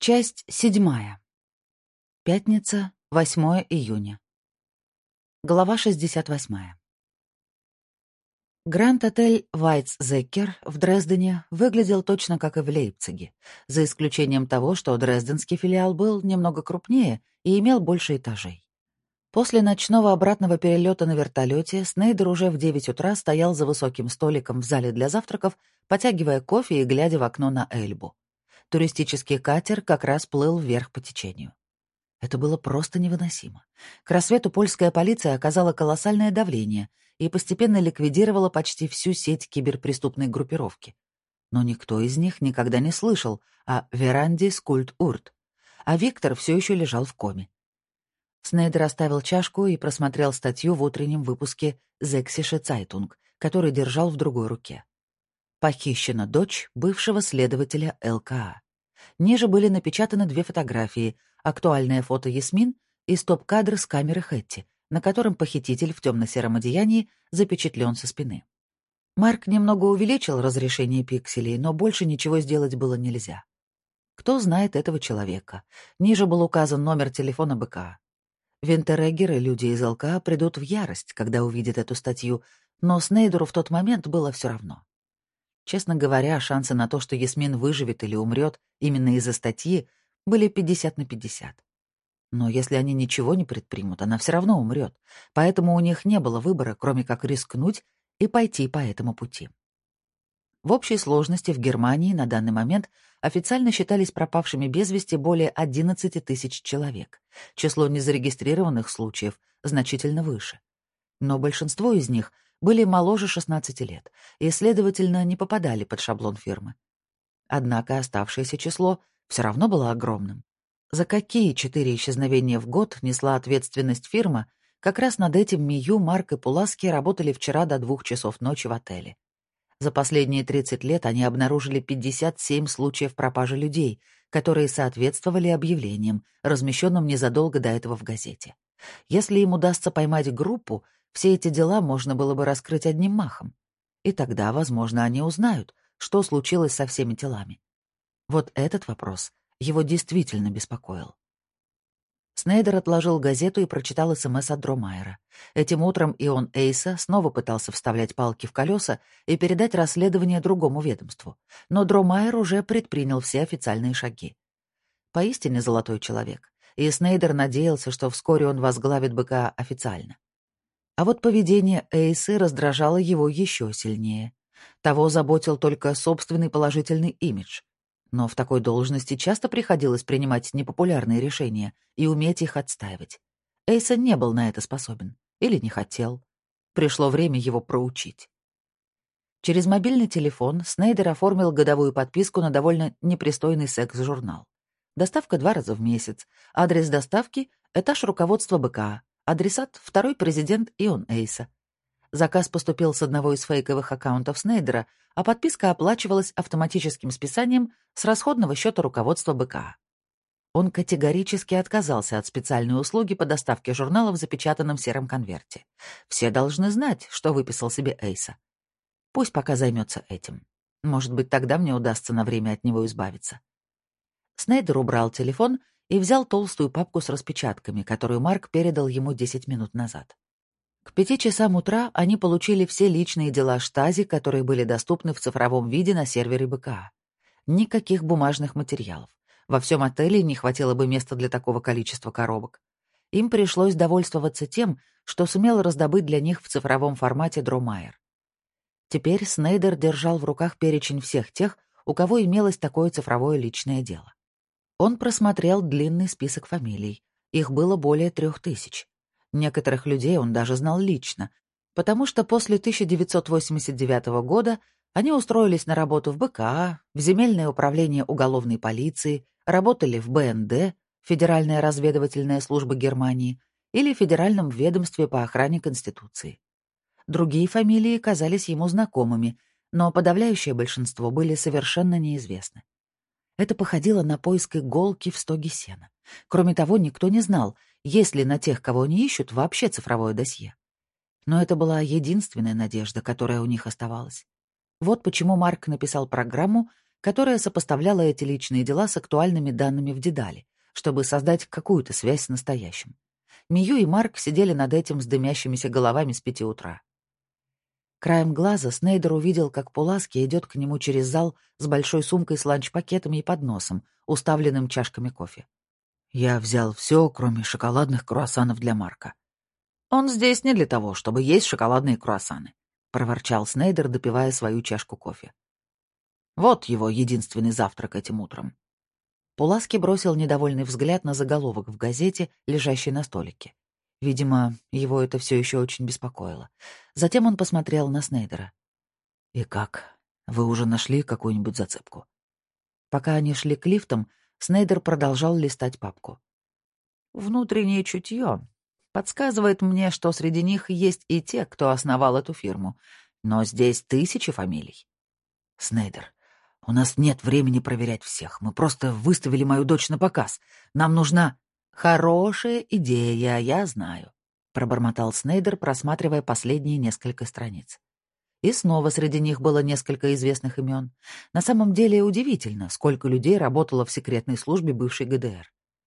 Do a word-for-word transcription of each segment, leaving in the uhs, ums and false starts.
Часть седьмая. Пятница, восьмое июня. Глава шестьдесят восьмая. Гранд-отель «Вайцзекер» в Дрездене выглядел точно как и в Лейпциге, за исключением того, что дрезденский филиал был немного крупнее и имел больше этажей. После ночного обратного перелета на вертолете Снейдер уже в девять утра стоял за высоким столиком в зале для завтраков, потягивая кофе и глядя в окно на Эльбу. Туристический катер как раз плыл вверх по течению. Это было просто невыносимо. К рассвету польская полиция оказала колоссальное давление и постепенно ликвидировала почти всю сеть киберпреступной группировки. Но никто из них никогда не слышал о Веранде Скульт-Урт, а Виктор все еще лежал в коме. Снейдер оставил чашку и просмотрел статью в утреннем выпуске «Зексише Цайтунг», который держал в другой руке. Похищена дочь бывшего следователя эл ка а. Ниже были напечатаны две фотографии: актуальное фото Ясмин и стоп-кадр с камеры Хэтти, на котором похититель в темно-сером одеянии запечатлен со спины. Марк немного увеличил разрешение пикселей, но больше ничего сделать было нельзя. Кто знает этого человека? Ниже был указан номер телефона бэ ка а. Винтереггер и люди из эл ка а придут в ярость, когда увидят эту статью, но Снейдеру в тот момент было все равно. Честно говоря, шансы на то, что Ясмин выживет или умрет именно из-за статьи, были пятьдесят на пятьдесят. Но если они ничего не предпримут, она все равно умрет, поэтому у них не было выбора, кроме как рискнуть и пойти по этому пути. В общей сложности в Германии на данный момент официально считались пропавшими без вести более одиннадцати тысяч человек. Число незарегистрированных случаев значительно выше. Но большинство из них были моложе шестнадцати лет и, следовательно, не попадали под шаблон фирмы. Однако оставшееся число все равно было огромным. За какие четыре исчезновения в год несла ответственность фирма, как раз над этим Мию, Марк и Пуласки работали вчера до двух часов ночи в отеле. За последние тридцать лет они обнаружили пятьдесят семь случаев пропажи людей, которые соответствовали объявлениям, размещенным незадолго до этого в газете. Если им удастся поймать группу, все эти дела можно было бы раскрыть одним махом. И тогда, возможно, они узнают, что случилось со всеми телами. Вот этот вопрос его действительно беспокоил. Снейдер отложил газету и прочитал СМС от Дромайера. Этим утром Ион Эйса снова пытался вставлять палки в колеса и передать расследование другому ведомству, но Дромайер уже предпринял все официальные шаги. Поистине золотой человек, и Снейдер надеялся, что вскоре он возглавит бэ ка а официально. А вот поведение Эйсы раздражало его еще сильнее. Того заботил только собственный положительный имидж. Но в такой должности часто приходилось принимать непопулярные решения и уметь их отстаивать. Эйса не был на это способен. Или не хотел. Пришло время его проучить. Через мобильный телефон Снейдер оформил годовую подписку на довольно непристойный секс-журнал. Доставка два раза в месяц. Адрес доставки — этаж руководства бэ ка а. Адресат — второй президент Ион Эйса. Заказ поступил с одного из фейковых аккаунтов Снейдера, а подписка оплачивалась автоматическим списанием с расходного счета руководства бэ ка а. Он категорически отказался от специальной услуги по доставке журнала в запечатанном сером конверте. Все должны знать, что выписал себе Эйса. Пусть пока займется этим. Может быть, тогда мне удастся на время от него избавиться. Снейдер убрал телефон и взял толстую папку с распечатками, которую Марк передал ему десять минут назад. К пяти часам утра они получили все личные дела Штази, которые были доступны в цифровом виде на сервере бэ ка а. Никаких бумажных материалов. Во всем отеле не хватило бы места для такого количества коробок. Им пришлось довольствоваться тем, что сумел раздобыть для них в цифровом формате Дромайер. Теперь Снейдер держал в руках перечень всех тех, у кого имелось такое цифровое личное дело. Он просмотрел длинный список фамилий. Их было более трех тысяч. Некоторых людей он даже знал лично, потому что после тысяча девятьсот восемьдесят девятого года они устроились на работу в бэ ка а, в Земельное управление уголовной полиции, работали в бэ эн дэ, Федеральная разведывательная служба Германии, или Федеральном ведомстве по охране Конституции. Другие фамилии казались ему знакомыми, но подавляющее большинство были совершенно неизвестны. Это походило на поиск иголки в стоге сена. Кроме того, никто не знал, есть ли на тех, кого они ищут, вообще цифровое досье. Но это была единственная надежда, которая у них оставалась. Вот почему Марк написал программу, которая сопоставляла эти личные дела с актуальными данными в Дедале, чтобы создать какую-то связь с настоящим. Мию и Марк сидели над этим с дымящимися головами с пяти утра. Краем глаза Снейдер увидел, как Пуласки идет к нему через зал с большой сумкой с ланч-пакетами и подносом, уставленным чашками кофе. «Я взял все, кроме шоколадных круассанов для Марка. Он здесь не для того, чтобы есть шоколадные круассаны», — проворчал Снейдер, допивая свою чашку кофе. «Вот его единственный завтрак этим утром». Пуласки бросил недовольный взгляд на заголовок в газете, лежащей на столике. Видимо, его это все еще очень беспокоило. Затем он посмотрел на Снейдера. «И как? Вы уже нашли какую-нибудь зацепку?» Пока они шли к лифтам, Снейдер продолжал листать папку. «Внутреннее чутье подсказывает мне, что среди них есть и те, кто основал эту фирму. Но здесь тысячи фамилий». «Снейдер, у нас нет времени проверять всех. Мы просто выставили мою дочь на показ. Нам нужна...» «Хорошая идея, я знаю», — пробормотал Снейдер, просматривая последние несколько страниц. И снова среди них было несколько известных имен. На самом деле удивительно, сколько людей работало в секретной службе бывшей ГДР.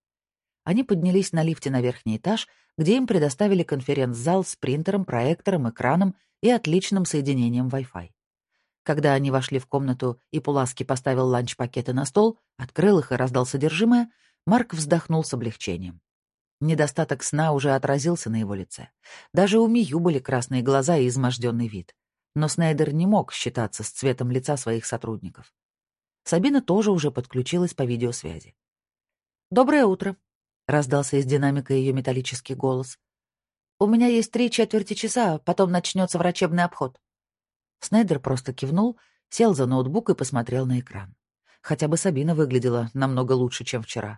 Они поднялись на лифте на верхний этаж, где им предоставили конференц-зал с принтером, проектором, экраном и отличным соединением Wi-Fi. Когда они вошли в комнату и Пуласки поставил ланч-пакеты на стол, открыл их и раздал содержимое, Марк вздохнул с облегчением. Недостаток сна уже отразился на его лице. Даже у Мию были красные глаза и изможденный вид. Но Снейдер не мог считаться с цветом лица своих сотрудников. Сабина тоже уже подключилась по видеосвязи. «Доброе утро», — раздался из динамика ее металлический голос. «У меня есть три четверти часа, потом начнется врачебный обход». Снейдер просто кивнул, сел за ноутбук и посмотрел на экран. Хотя бы Сабина выглядела намного лучше, чем вчера.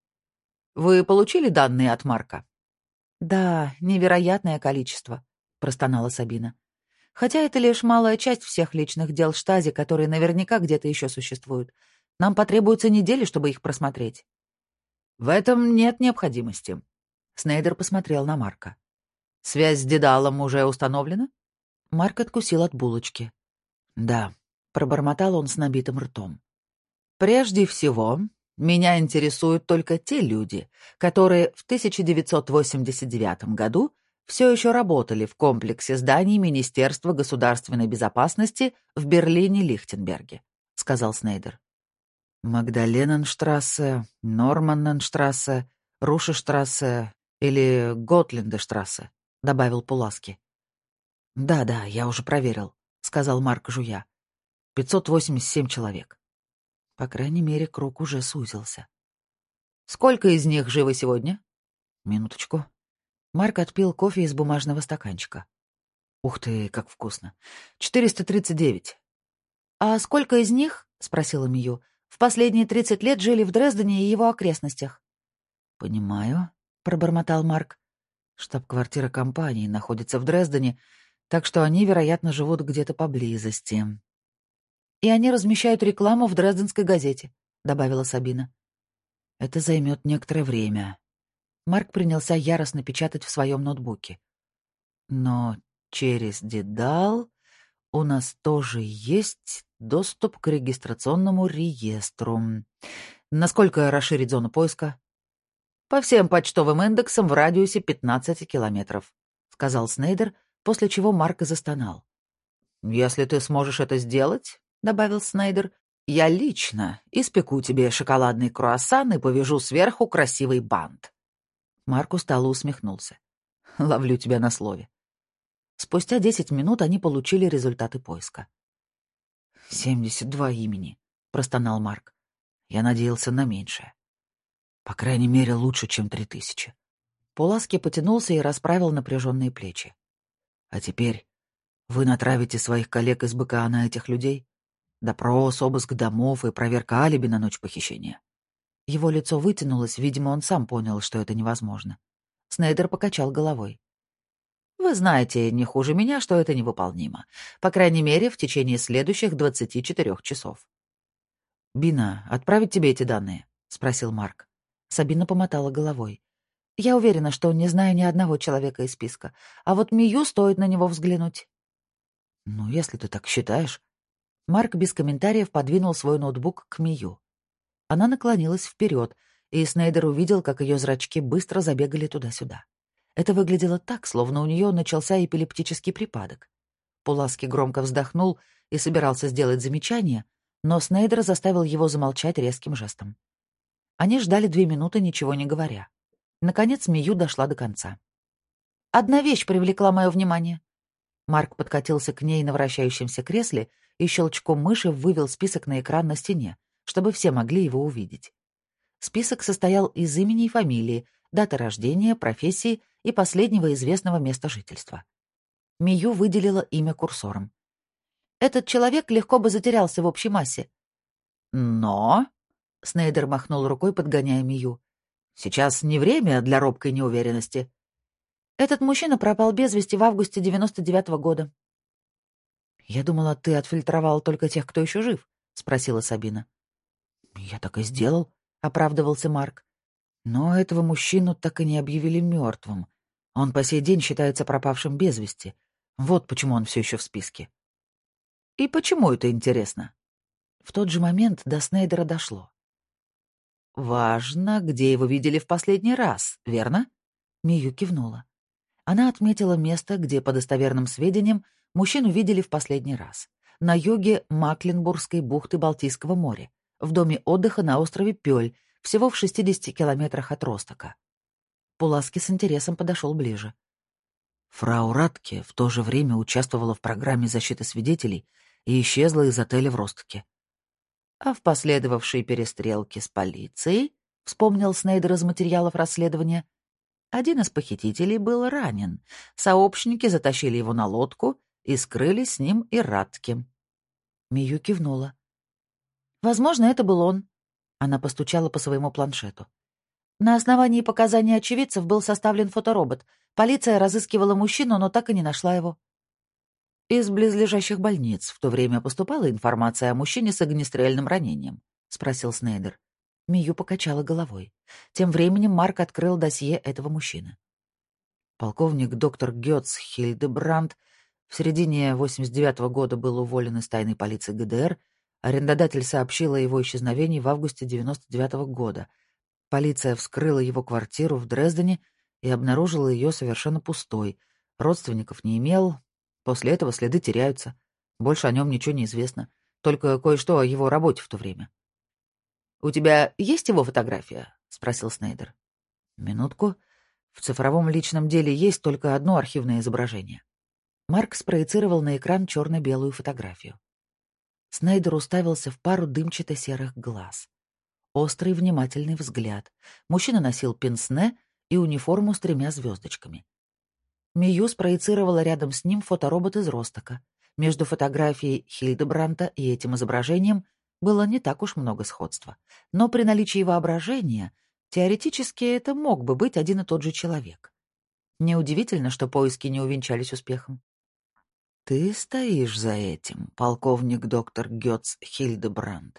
«Вы получили данные от Марка?» «Да, невероятное количество», — простонала Сабина. «Хотя это лишь малая часть всех личных дел Штази, которые наверняка где-то еще существуют. Нам потребуется недели, чтобы их просмотреть». «В этом нет необходимости». Снейдер посмотрел на Марка. «Связь с Дедалом уже установлена?» Марк откусил от булочки. «Да», — пробормотал он с набитым ртом. «Прежде всего, меня интересуют только те люди, которые в тысяча девятьсот восемьдесят девятом году все еще работали в комплексе зданий Министерства государственной безопасности в Берлине-Лихтенберге», — сказал Снейдер. «Магдалененштрассе, Норманненштрассе, Рушештрассе или Готлиндештрассе», — добавил Пуласки. «Да-да, я уже проверил», — сказал Марк, жуя. «пятьсот восемьдесят семь человек». По крайней мере, круг уже сузился. «Сколько из них живы сегодня?» «Минуточку». Марк отпил кофе из бумажного стаканчика. «Ух ты, как вкусно! четыреста тридцать девять». «А сколько из них, — спросила Мию, — в последние тридцать лет жили в Дрездене и его окрестностях?» «Понимаю», — пробормотал Марк. «Штаб-квартира компании находится в Дрездене, так что они, вероятно, живут где-то поблизости». «И они размещают рекламу в Дрезденской газете», — добавила Сабина. «Это займет некоторое время». Марк принялся яростно печатать в своем ноутбуке. «Но через Дедал у нас тоже есть доступ к регистрационному реестру. Насколько расширить зону поиска?» «По всем почтовым индексам в радиусе пятнадцати километров», — сказал Снейдер, после чего Марк застонал. «Если ты сможешь это сделать, — добавил Снейдер, — я лично испеку тебе шоколадный круассан и повяжу сверху красивый бант». Марк устало усмехнулся. «Ловлю тебя на слове». Спустя десять минут они получили результаты поиска. «Семьдесят два имени», — простонал Марк. «Я надеялся на меньшее. По крайней мере, лучше, чем три тысячи». Пуласки потянулся и расправил напряженные плечи. «А теперь вы натравите своих коллег из БКА на этих людей? Допрос, обыск домов и проверка алиби на ночь похищения». Его лицо вытянулось, видимо, он сам понял, что это невозможно. Снейдер покачал головой. «Вы знаете не хуже меня, что это невыполнимо. По крайней мере, в течение следующих двадцати четырёх часов». «Бина, отправить тебе эти данные?» — спросил Марк. Сабина помотала головой. «Я уверена, что не знаю ни одного человека из списка. А вот Мию стоит на него взглянуть». «Ну, если ты так считаешь». Марк без комментариев подвинул свой ноутбук к Мию. Она наклонилась вперед, и Снейдер увидел, как ее зрачки быстро забегали туда-сюда. Это выглядело так, словно у нее начался эпилептический припадок. Пуласки громко вздохнул и собирался сделать замечание, но Снейдер заставил его замолчать резким жестом. Они ждали две минуты, ничего не говоря. Наконец Мию дошла до конца. «Одна вещь привлекла мое внимание». Марк подкатился к ней на вращающемся кресле и щелчком мыши вывел список на экран на стене, чтобы все могли его увидеть. Список состоял из имени и фамилии, даты рождения, профессии и последнего известного места жительства. Мию выделила имя курсором. «Этот человек легко бы затерялся в общей массе». «Но...» — Снейдер махнул рукой, подгоняя Мию. «Сейчас не время для робкой неуверенности». «Этот мужчина пропал без вести в августе девяносто девятого года». «Я думала, ты отфильтровал только тех, кто еще жив», — спросила Сабина. «Я так и сделал», — оправдывался Марк. «Но этого мужчину так и не объявили мертвым. Он по сей день считается пропавшим без вести. Вот почему он все еще в списке». «И почему это интересно?» В тот же момент до Снейдера дошло. «Важно, где его видели в последний раз, верно?» Мию кивнула. Она отметила место, где, по достоверным сведениям, мужчину видели в последний раз. На юге Макленбургской бухты Балтийского моря, в доме отдыха на острове Пёль, всего в шестидесяти километрах от Ростока. Пуласки с интересом подошел ближе. Фрау Радке в то же время участвовала в программе защиты свидетелей и исчезла из отеля в Ростоке. А в последовавшей перестрелке с полицией, вспомнил Снейдер из материалов расследования, один из похитителей был ранен. Сообщники затащили его на лодку и скрылись с ним и Радке. Мию кивнула. «Возможно, это был он». Она постучала по своему планшету. На основании показаний очевидцев был составлен фоторобот. Полиция разыскивала мужчину, но так и не нашла его. «Из близлежащих больниц в то время поступала информация о мужчине с огнестрельным ранением?» — спросил Снейдер. Мию покачала головой. Тем временем Марк открыл досье этого мужчины. Полковник доктор Гёц Хильдебранд в середине восемьдесят девятого года был уволен из тайной полиции ГДР. Арендодатель сообщил о его исчезновении в августе девяносто девятого года. Полиция вскрыла его квартиру в Дрездене и обнаружила ее совершенно пустой. Родственников не имел. После этого следы теряются. Больше о нем ничего не известно. Только кое-что о его работе в то время. «У тебя есть его фотография?» — спросил Снейдер. «Минутку. В цифровом личном деле есть только одно архивное изображение». Марк спроецировал на экран черно-белую фотографию. Снейдер уставился в пару дымчато-серых глаз. Острый, внимательный взгляд. Мужчина носил пенсне и униформу с тремя звездочками. Мию спроецировала рядом с ним фоторобот из Ростока. Между фотографией Хильдебранта и этим изображением было не так уж много сходства. Но при наличии воображения, теоретически, это мог бы быть один и тот же человек. Неудивительно, что поиски не увенчались успехом. «Ты стоишь за этим, полковник доктор Гёц Хильдебранд?»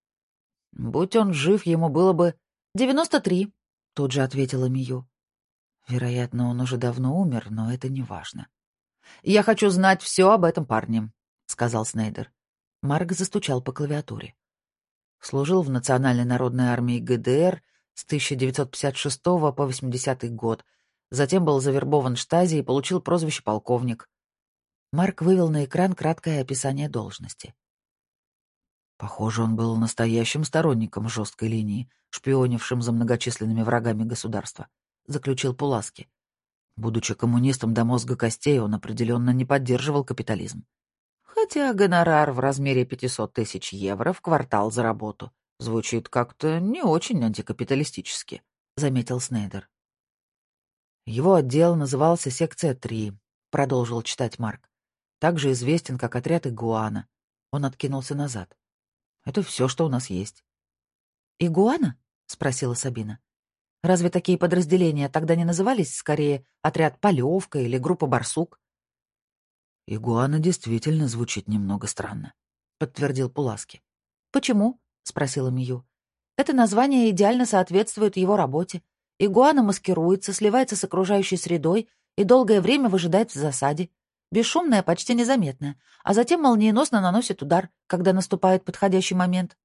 «Будь он жив, ему было бы...» «девяносто три», — тут же ответила Мию. «Вероятно, он уже давно умер, но это не важно». «Я хочу знать все об этом парне», — сказал Снейдер. Марк застучал по клавиатуре. Служил в Национальной народной армии ГДР с тысяча девятьсот пятьдесят шестого по восьмидесятый год. Затем был завербован Штази и получил прозвище полковник. Марк вывел на экран краткое описание должности. Похоже, он был настоящим сторонником жесткой линии, шпионившим за многочисленными врагами государства, заключил Пуласки. Будучи коммунистом до мозга костей, он определенно не поддерживал капитализм. Хотя гонорар в размере пятьсот тысяч евро в квартал за работу звучит как-то не очень антикапиталистически, заметил Снейдер. Его отдел назывался «Секция три», продолжил читать Марк. Также известен как отряд «Игуана». Он откинулся назад. Это все, что у нас есть. «Игуана?» — спросила Сабина. «Разве такие подразделения тогда не назывались, скорее, отряд «Полевка» или группа «Барсук»?» «Игуана» действительно звучит немного странно», — подтвердил Пуласки. «Почему?» — спросила Мию. «Это название идеально соответствует его работе. Игуана маскируется, сливается с окружающей средой и долгое время выжидает в засаде. бесшумная, почти незаметная, а затем молниеносно наносит удар, когда наступает подходящий момент.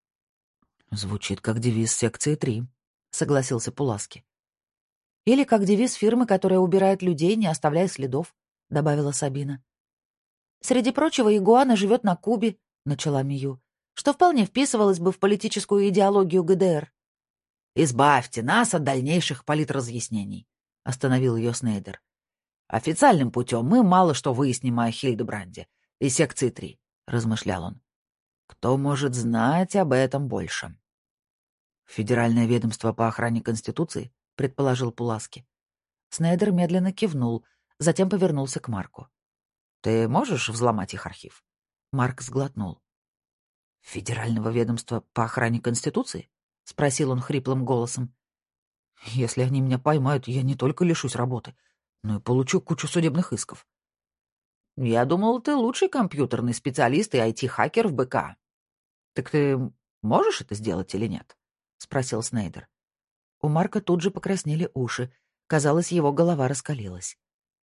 Звучит как девиз секции три, согласился Пуласки. Или как девиз фирмы, которая убирает людей, не оставляя следов, добавила Сабина. Среди прочего, игуана живет на Кубе, начала Мию, что вполне вписывалось бы в политическую идеологию ГДР. «Избавьте нас от дальнейших политразъяснений», — остановил ее Снейдер. «Официальным путем мы мало что выясним о Хильдебранде и секции три», — размышлял он. «Кто может знать об этом больше?» «Федеральное ведомство по охране Конституции», — предположил Пуласки. Снейдер медленно кивнул, затем повернулся к Марку. «Ты можешь взломать их архив?» Марк сглотнул. «Федерального ведомства по охране Конституции?» — спросил он хриплым голосом. «Если они меня поймают, я не только лишусь работы, но и получу кучу судебных исков». «Я думал, ты лучший компьютерный специалист и ай ти-хакер в БК. Так ты можешь это сделать или нет?» — спросил Снейдер. У Марка тут же покраснели уши. Казалось, его голова раскалилась.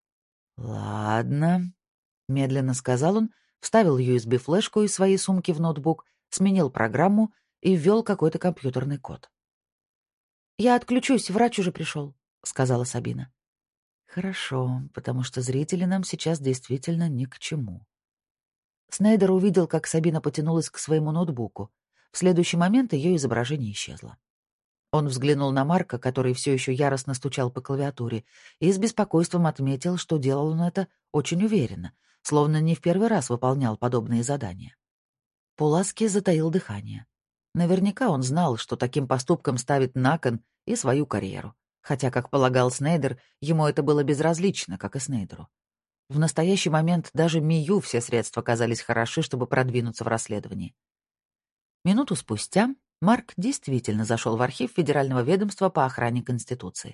«Ладно», — медленно сказал он, вставил ю эс би-флешку из своей сумки в ноутбук, сменил программу и ввел какой-то компьютерный код. «Я отключусь, врач уже пришел», — сказала Сабина. «Хорошо, потому что зрители нам сейчас действительно ни к чему». Снейдер увидел, как Сабина потянулась к своему ноутбуку. В следующий момент ее изображение исчезло. Он взглянул на Марка, который все еще яростно стучал по клавиатуре, и с беспокойством отметил, что делал он это очень уверенно, словно не в первый раз выполнял подобные задания. Пуласки затаил дыхание. Наверняка он знал, что таким поступком ставит на кон и свою карьеру, хотя, как полагал Снейдер, ему это было безразлично, как и Снейдеру. В настоящий момент даже Мию все средства казались хороши, чтобы продвинуться в расследовании. Минуту спустя Марк действительно зашел в архив Федерального ведомства по охране Конституции.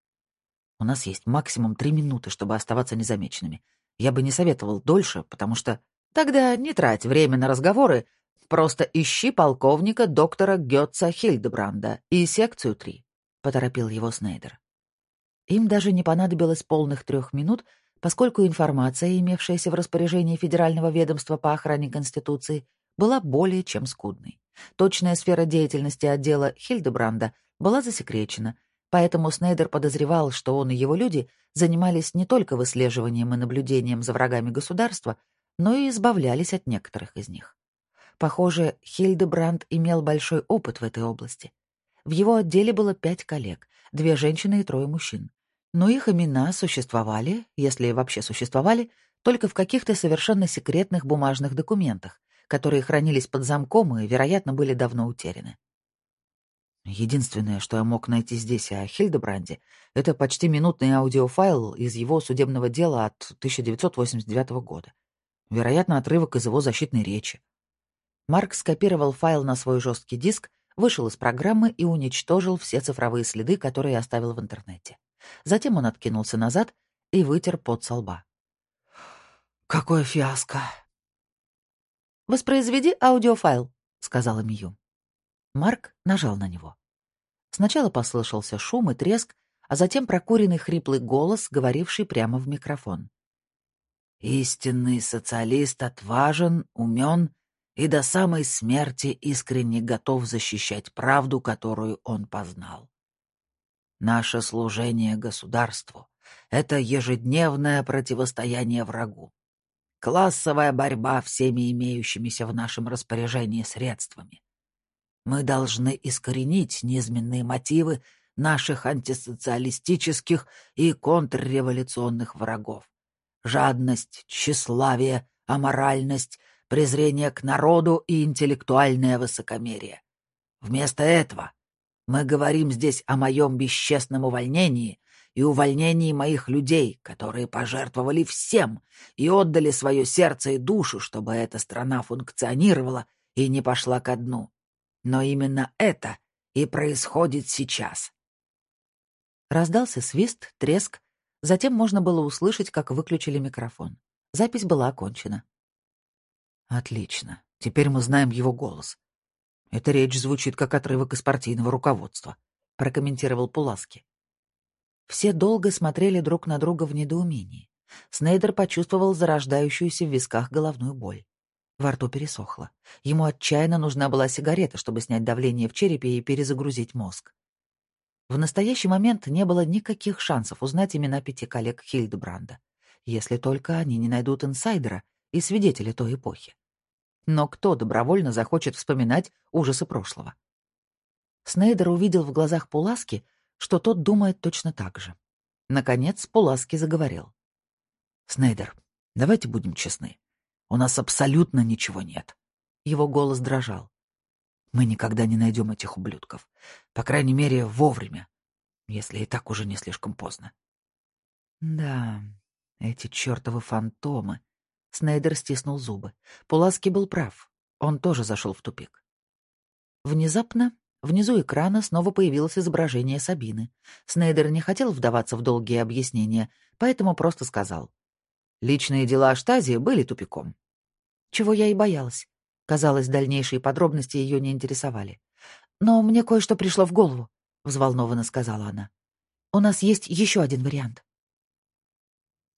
«У нас есть максимум три минуты, чтобы оставаться незамеченными. Я бы не советовал дольше, потому что...» «Тогда не трать время на разговоры, просто ищи полковника доктора Гетца Хильдебранда и секцию три», — поторопил его Снейдер. Им даже не понадобилось полных трех минут, поскольку информация, имевшаяся в распоряжении Федерального ведомства по охране Конституции, была более чем скудной. Точная сфера деятельности отдела Хильдебранда была засекречена, поэтому Снейдер подозревал, что он и его люди занимались не только выслеживанием и наблюдением за врагами государства, но и избавлялись от некоторых из них. Похоже, Хильдебранд имел большой опыт в этой области. В его отделе было пять коллег, две женщины и трое мужчин. Но их имена существовали, если вообще существовали, только в каких-то совершенно секретных бумажных документах, которые хранились под замком и, вероятно, были давно утеряны. Единственное, что я мог найти здесь о Хильдебранде, это почти минутный аудиофайл из его судебного дела от тысяча девятьсот восемьдесят девятого года. Вероятно, отрывок из его защитной речи. Марк скопировал файл на свой жесткий диск, вышел из программы и уничтожил все цифровые следы, которые оставил в интернете. Затем он откинулся назад и вытер пот со лба. «Какое фиаско!» «Воспроизведи аудиофайл», — сказала Мию. Марк нажал на него. Сначала послышался шум и треск, а затем прокуренный хриплый голос, говоривший прямо в микрофон. «Истинный социалист отважен, умен и до самой смерти искренне готов защищать правду, которую он познал. Наше служение государству — это ежедневное противостояние врагу, классовая борьба всеми имеющимися в нашем распоряжении средствами. Мы должны искоренить низменные мотивы наших антисоциалистических и контрреволюционных врагов. Жадность, тщеславие, аморальность, презрение к народу и интеллектуальное высокомерие. Вместо этого мы говорим здесь о моем бесчестном увольнении и увольнении моих людей, которые пожертвовали всем и отдали свое сердце и душу, чтобы эта страна функционировала и не пошла ко дну. Но именно это и происходит сейчас». Раздался свист, треск, затем можно было услышать, как выключили микрофон. Запись была окончена. «Отлично. Теперь мы знаем его голос. Эта речь звучит как отрывок из партийного руководства», — прокомментировал Пуласки. Все долго смотрели друг на друга в недоумении. Снейдер почувствовал зарождающуюся в висках головную боль. Во рту пересохло. Ему отчаянно нужна была сигарета, чтобы снять давление в черепе и перезагрузить мозг. В настоящий момент не было никаких шансов узнать имена пяти коллег Хильдебранда, если только они не найдут инсайдера и свидетеля той эпохи. Но кто добровольно захочет вспоминать ужасы прошлого? Снейдер увидел в глазах Пуласки, что тот думает точно так же. Наконец Пуласки заговорил. «Снейдер, давайте будем честны. У нас абсолютно ничего нет». Его голос дрожал. «Мы никогда не найдем этих ублюдков. По крайней мере, вовремя, если и так уже не слишком поздно». «Да, эти чертовы фантомы». Снейдер стиснул зубы. Пуласки был прав. Он тоже зашел в тупик. Внезапно внизу экрана снова появилось изображение Сабины. Снейдер не хотел вдаваться в долгие объяснения, поэтому просто сказал. Личные дела Штази были тупиком. Чего я и боялась. Казалось, дальнейшие подробности ее не интересовали. «Но мне кое-что пришло в голову», — взволнованно сказала она. «У нас есть еще один вариант».